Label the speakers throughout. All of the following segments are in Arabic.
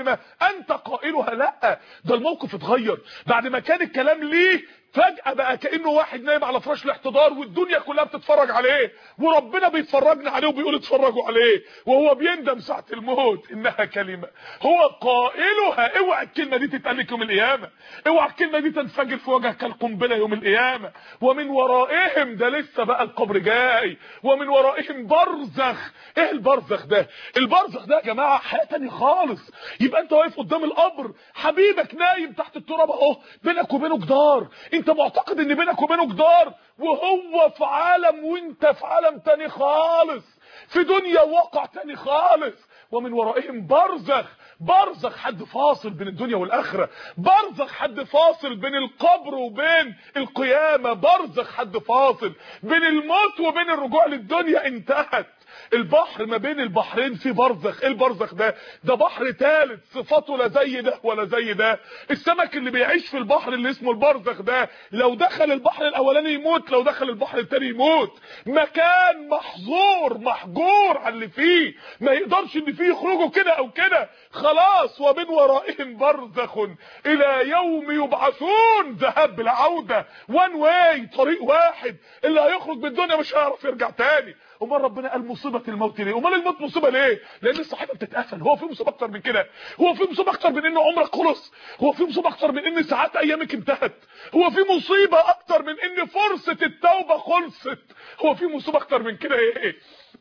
Speaker 1: انت قائلها. لا، ده الموقف اتغير بعد ما كان الكلام ليه فجأة بقى كأنه واحد نايم على فراش الاحتضار والدنيا كلها بتتفرج عليه، وربنا بيتفرجنا عليه وبيقول اتفرجوا عليه، وهو بيندم ساعة الموت انها كلمة هو قائلها. اوعى الكلمة دي تتقال لك يوم القيامة، اوعى الكلمة دي تنفجر في وجهك كالقنبلة يوم القيامة. ومن ورائهم، ده لسه بقى القبر جاي، ومن ورائهم برزخ. ايه البرزخ ده؟ البرزخ ده يا جماعة حياة تانية خالص. يبقى انت واقف قدام القبر، حبيبك نايم تحت التراب اهو، بينك وبينه جدار، انت معتقد ان بينك وبينه جدار، وهو في عالم وانت في عالم تاني خالص، في دنيا واقع تاني خالص. ومن ورائهم برزخ. برزخ حد فاصل بين الدنيا والاخره، برزخ حد فاصل بين القبر وبين القيامه، برزخ حد فاصل بين الموت وبين الرجوع للدنيا. انتهت البحر ما بين البحرين في برزخ. ايه البرزخ ده؟ ده بحر ثالث صفاته لا زي ده ولا زي ده. السمك اللي بيعيش في البحر اللي اسمه البرزخ ده لو دخل البحر الاولاني يموت، لو دخل البحر الثاني يموت. مكان محظور محجور على اللي فيه، ما يقدرش اللي فيه يخرجوا كده او كده، خلاص. ومن ورائهم برزخ الى يوم يبعثون، ذهاب بلا عوده، وان واي، طريق واحد. اللي هيخرج من الدنيا مش هيعرف يرجع تاني. امال ربنا قال مصيبه الموت ليه؟ امال الموت مصيبه ليه؟ لان الصحيفه بتتقفل. هو في مصيبه اكتر من كده؟ هو في مصيبه اكتر من ان عمرك خلص؟ هو في مصيبه اكتر من ان ساعات ايامك انتهت؟ هو في مصيبه اكتر من ان فرصه التوبه خلصت؟ هو في مصيبه اكتر من كده ايه؟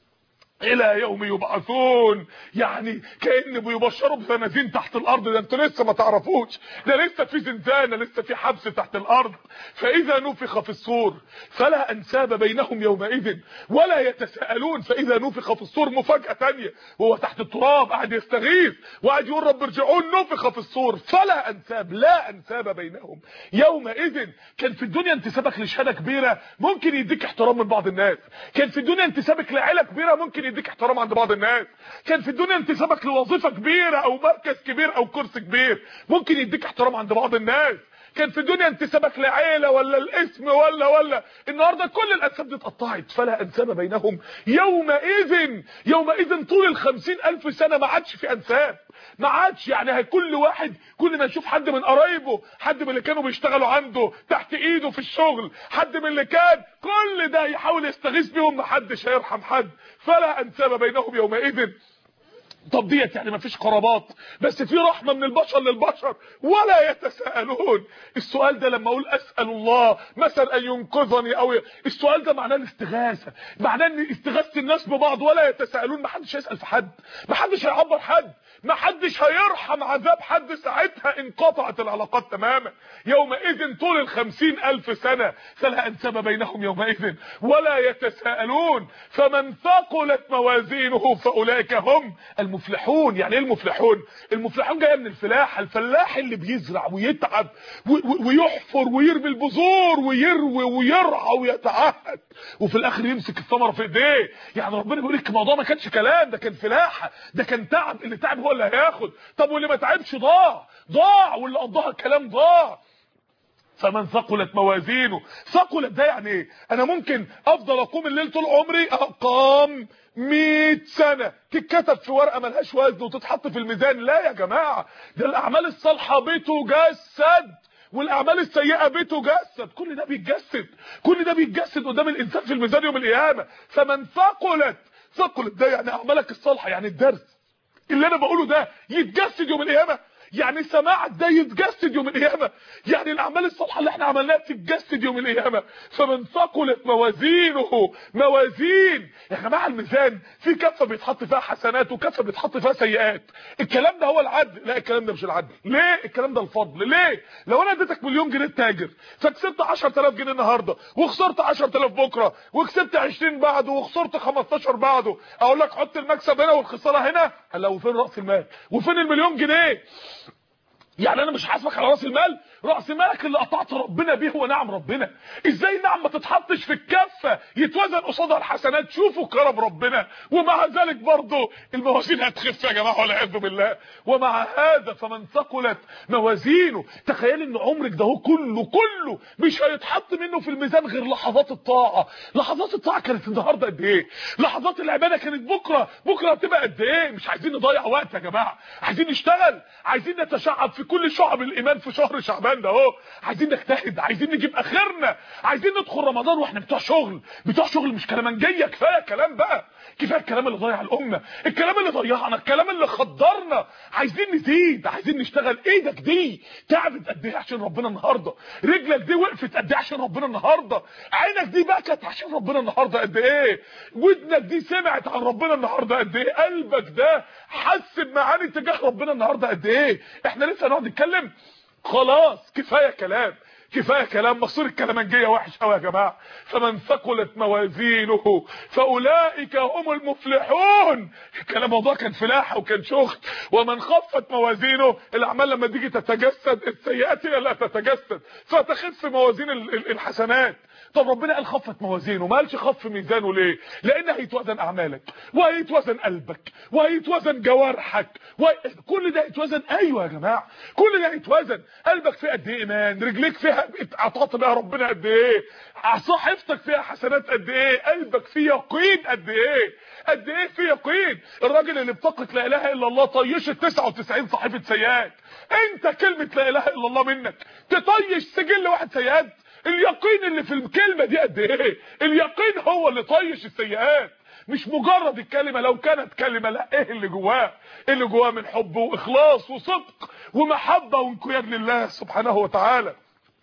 Speaker 1: الى يوم يبعثون، يعني كأن بيبشروا بزنازين تحت الارض. ده انتوا لسه ما تعرفوش، ده لسه في زنزانه، لسه في حبس تحت الارض. فاذا نفخ في الصور فلا انساب بينهم يومئذ ولا يتساءلون. فاذا نفخ في الصور مفاجاه ثانيه، هو تحت التراب قاعد يستغيث وقاعد يقول رب ارجعون، نفخ في الصور فلا انساب، لا انساب بينهم يومئذ. كان في الدنيا انتسابك لشهاده كبيره ممكن يديك احترام من بعض الناس، كان في الدنيا انتسابك لعيله كبيره ممكن يديك احترام عند بعض الناس، كان في الدنيا انتسابك لوظيفه كبيره او مركز كبير او كرسي كبير ممكن يديك احترام عند بعض الناس، كان في الدنيا انتسابك لعيله ولا الاسم ولا النهارده كل الانساب دي اتقطعت. فلا انساب بينهم يومئذ. يومئذ طول ال50,000 سنه ما عادش في انساب، ما عادش. يعني كل واحد كل ما يشوف حد من قرايبه، حد من اللي كانوا بيشتغلوا عنده تحت ايده في الشغل، حد من اللي كان كل ده يحاول يستغيث بيهم، ما حدش هيرحم حد. فلا انساب بينهم يومئذ. طب ديت يعني مفيش قرابات، بس في رحمه من البشر للبشر. ولا يتساءلون. السؤال ده لما اقول اسال الله مثلا ان ينقذني او السؤال ده معناه الاستغاثه، معناه ان استغاثه الناس ببعض. ولا يتساءلون، ما حدش هيسال في حد، ما حدش هيعبر حد، ما حدش هيرحم عذاب حد. ساعتها انقطعت العلاقات تماما. يومئذ طول ال50,000 سنه فلا انساب بينهم يومئذ ولا يتساءلون. فمن ثقلت موازينه فاولئك هم المفلحون. يعني ايه المفلحون؟ المفلحون جايه من الفلاحه، الفلاح اللي بيزرع ويتعب ويحفر ويرمي البذور ويروي ويرعى ويتعهد وفي الاخر يمسك الثمره في ايديه. يعني ربنا بيقول لك الموضوع ما كانش كلام، ده كان فلاحه، ده كان تعب. اللي تعب هو اللي هياخد. طب واللي ما تعبش ضاع، واللي قضاها الكلام ضاع. فمن ثقلت موازينه. ثقلت ده يعني ايه؟ انا ممكن افضل اقوم الليل طول عمري، اقام 100 سنه تتكتب في ورقه ملهاش وزن وتتحط في الميزان. لا يا جماعه، ده الاعمال الصالحه بتجسد والاعمال السيئه بتجسد. كل ده بيتجسد، كل ده بيتجسد قدام الانسان في الميزان يوم القيامه. فمن ثقلت ده يعني اعمالك الصالحه، يعني الدرس اللي انا بقوله ده يتجسد يوم القيامه، يعني سماعك ده يتجسد يوم القيامه، يعني الاعمال الصالحه اللي احنا عملناها تتجسد يوم القيامه. فمن ثقلت موازينه. موازين يا جماعه، الميزان في كفه بيتحط فيها حسنات وكفه بيتحط فيها سيئات. الكلام ده هو العدل؟ لا، الكلام ده مش العدل. ليه؟ الكلام ده الفضل. ليه؟ لو انا اديتك مليون جنيه تاجر فكسبت 10,000 جنيه النهارده وخسرت 10,000 بكره وكسبت 20 بعده وخسرت 15 بعده، اقول لك حط المكسب هنا والخساره هنا؟ هلا وفين راس المال؟ وفين المليون جنيه؟ يعني انا مش حاسبك على راس المال، راس مالك اللي قطعت ربنا بيه هو نعم ربنا. ازاي نعم ما تتحطش في الكفه يتوزن قصادها الحسنات؟ شوفوا كرم ربنا، ومع ذلك برضه الموازين هتخف يا جماعه والعياذ بالله. ومع هذا فمن ثقلت موازينه، تخيل ان عمرك ده هو كله مش هيتحط منه في الميزان غير لحظات الطاعه. لحظات الطاعه كانت النهارده قد ايه؟ لحظات العباده كانت بكره هتبقى قد ايه؟ مش عايزين نضيع وقت يا جماعه، عايزين نشتغل، عايزين نتشعب في كل شعب الايمان في شهر شعبان ده اهو، عايزين نجتهد، عايزين نجيب اخرنا، عايزين ندخل رمضان واحنا بتوع شغل مش كلامنجيه. كفايه كلام بقى، كفايه الكلام اللي ضيع الامه، الكلام اللي ضيعنا، الكلام اللي خدرنا. عايزين نزيد، عايزين نشتغل. ايدك دي تعبت قد ايه عشان ربنا النهارده؟ رجلك دي وقفت قد ايه عشان ربنا النهارده؟ عينك دي بكت عشان ربنا النهارده قد ايه؟ ودنك دي سمعت عن ربنا النهارده قد ايه؟ قلبك ده حس بمعاني تجاه ربنا النهارده قد ايه؟ احنا لسه هنقعد نتكلم؟ خلاص كفايه كلام، كفايه كلام. مصير الكلامنجيه وحش قوي يا جماعه. فمن ثقلت موازينه فاولئك هم المفلحون. الكلام موضوع كان فلاحه وكان شغل. ومن خفت موازينه، الاعمال لما تيجي تتجسد السيئات هي لا تتجسد فتخف موازين الحسنات. طب ربنا قال خفت موازينه، ما قالش خف ميزانه ليه؟ لان هيتوزن اعمالك وهيتوزن قلبك وهيتوزن جوارحك كل ده هيتوزن. ايوه يا جماعه كل ده هيتوزن. قلبك فيه قد ايه ايمان، رجليك فيها عطاء بها ربنا قد ايه، صحيفتك فيها حسنات قد ايه، قلبك فيه يقين قد ايه، قد ايه فيه يقين. الراجل اللي بطاقه لا اله الا الله طيشت 99 صحيفه سيئات، انت كلمه لا اله الا الله منك تطيش سجل واحد سيئات؟ اليقين اللي في الكلمه دي قد ايه؟ اليقين هو اللي طيش السيئات، مش مجرد الكلمه. لو كانت كلمه، لا، ايه اللي جواه؟ اللي جواه من حب واخلاص وصدق ومحبه وانقياد لله سبحانه وتعالى.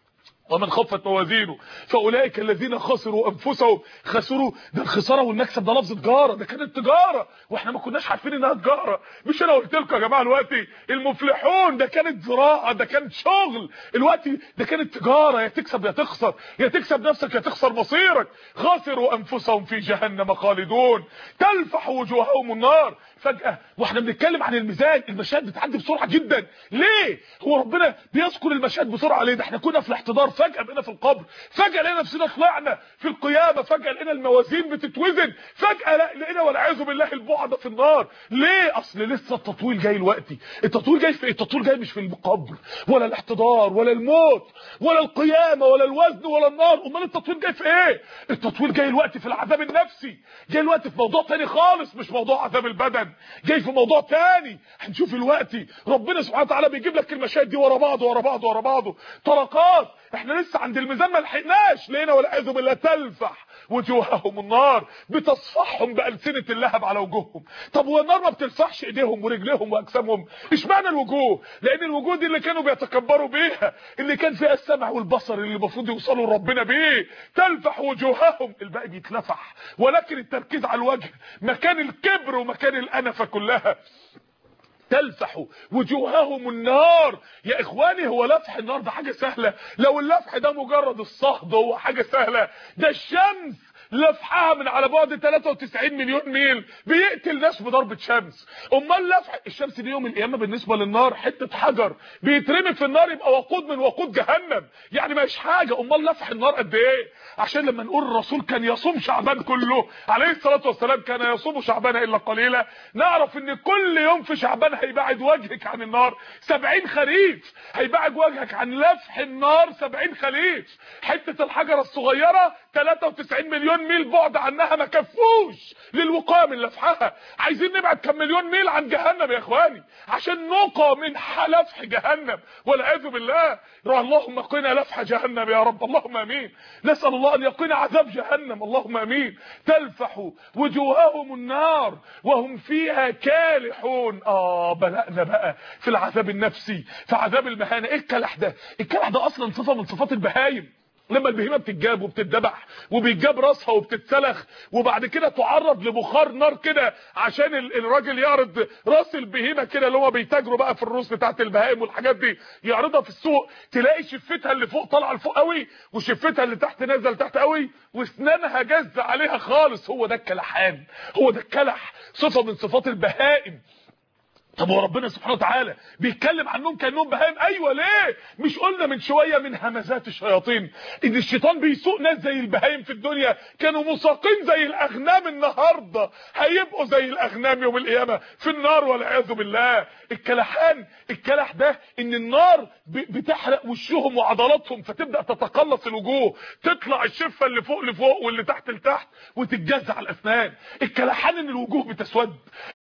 Speaker 1: ومن خفت موازينه فاولئك الذين خسروا انفسهم. خسروا ده الخساره والمكسب ده لفظ تجاره، ده كانت تجاره واحنا ما كناش عارفين انها تجاره. مش انا قلت لكم يا جماعه دلوقتي المفلحون ده كانت زراعه، ده كانت شغل. دلوقتي ده كانت تجاره، يا تكسب يا تخسر، يا تكسب نفسك يا تخسر مصيرك. خسروا انفسهم في جهنم خالدون تلفح وجوههم النار. فجاه واحنا بنتكلم عن الميزان المشاهد بتعدي بسرعه جدا. ليه هو ربنا بيذكر المشاهد بسرعه ليه؟ ده احنا كنا في الاحتضار، فجاه بقينا في القبر، فجاه لقينا نفسنا طلعنا في القيامه، فجاه لقينا الموازين بتتوزن، فجاه لقينا والعياذ بالله البعد في النار. ليه؟ اصل لسه التطويل جاي دلوقتي. التطويل جاي في ايه؟ التطويل جاي مش في القبر ولا الاحتضار ولا الموت ولا القيامه ولا الوزن ولا النار. امال التطويل جاي في ايه؟ التطويل جاي دلوقتي في العذاب النفسي، جاي دلوقتي في موضوع تاني خالص، مش موضوع عذاب البدن، جاي في موضوع تاني. هنشوف دلوقتي ربنا سبحانه وتعالى بيجيب لك المشاهد دي ورا بعض ورا بعض ورا بعض طرقات. احنا لسه عند الميزان ما لحقناش، لقينا والعياذ بالله تلفح وجوههم النار بتصفحهم بألسنة اللهب على وجوههم. طب والنار ما بتلفحش ايديهم ورجليهم واجسامهم؟ اشمعنى الوجوه؟ لان الوجوه دي اللي كانوا بيتكبروا بيها، اللي كان فيها السمع والبصر اللي المفروض يوصلوا لربنا بيه. تلفح وجوههم، الباقي بيتلفح، ولكن التركيز على الوجه مكان الكبر ومكان الانفه كلها. تلفح وجوههم النار. يا اخواني هو لفح النار ده حاجه سهله؟ لو اللفح ده مجرد الصهد هو حاجه سهله، ده الشمس لفحها من على بعد 93 مليون ميل بيقتل ناس بضربه شمس. امال لفح الشمس دي يوم القيامه بالنسبه للنار حته حجر بيترمي في النار يبقى وقود من وقود جهنم، يعني مش حاجه. امال لفح النار قد ايه؟ عشان لما نقول الرسول كان يصوم شعبان كله عليه الصلاه والسلام، كان يصوم شعبان الا قليلا، نعرف ان كل يوم في شعبان هيبعد وجهك عن النار 70 خريف، هيبعد وجهك عن لفح النار 70 خريف. حته الحجره الصغيره 93 مليون ميل بعد عنها ما كفوش للوقايه من لفحها. عايزين نبعد كم مليون ميل عن جهنم يا اخواني عشان نقى من لفح جهنم والعياذ بالله. اللهم قنا لفح جهنم يا رب، اللهم امين. نسال الله ان يقينا عذاب جهنم، اللهم امين. تلفح وجوههم النار وهم فيها كالحون. بدأنا بقى في العذاب النفسي، في عذاب المهانه. ايه الكلح ده؟ الكلح ده اصلا صفه من صفات البهايم. لما البهيمه بتتجاب وبتتذبح وبيتجاب راسها وبتتسلخ وبعد كده تعرض لبخار نار كده عشان الراجل يعرض راس البهيمه كده، اللي هو بيتاجروا بقى في الروس بتاعت البهائم والحاجات دي، يعرضها في السوق، تلاقي شفتها اللي فوق طالعه لفوق قوي وشفتها اللي تحت نازله لتحت قوي واسنانها جاز عليها خالص. هو ده الكلحان، هو ده الكلح، صفه من صفات البهائم. طب وربنا سبحانه وتعالى بيتكلم عنهم كانهم بهائم؟ ايوه، ليه؟ مش قلنا من شويه من همزات الشياطين ان الشيطان بيسوق ناس زي البهائم في الدنيا، كانوا مساقين زي الاغنام، النهارده هيبقوا زي الاغنام يوم القيامه في النار والعياذ بالله. الكلح ده ان النار بتحرق وشهم وعضلاتهم، فتبدا تتقلص الوجوه، تطلع الشفه اللي فوق لفوق واللي تحت لتحت، وتتجزع الاسنان. الكلحان ان الوجوه بتسود،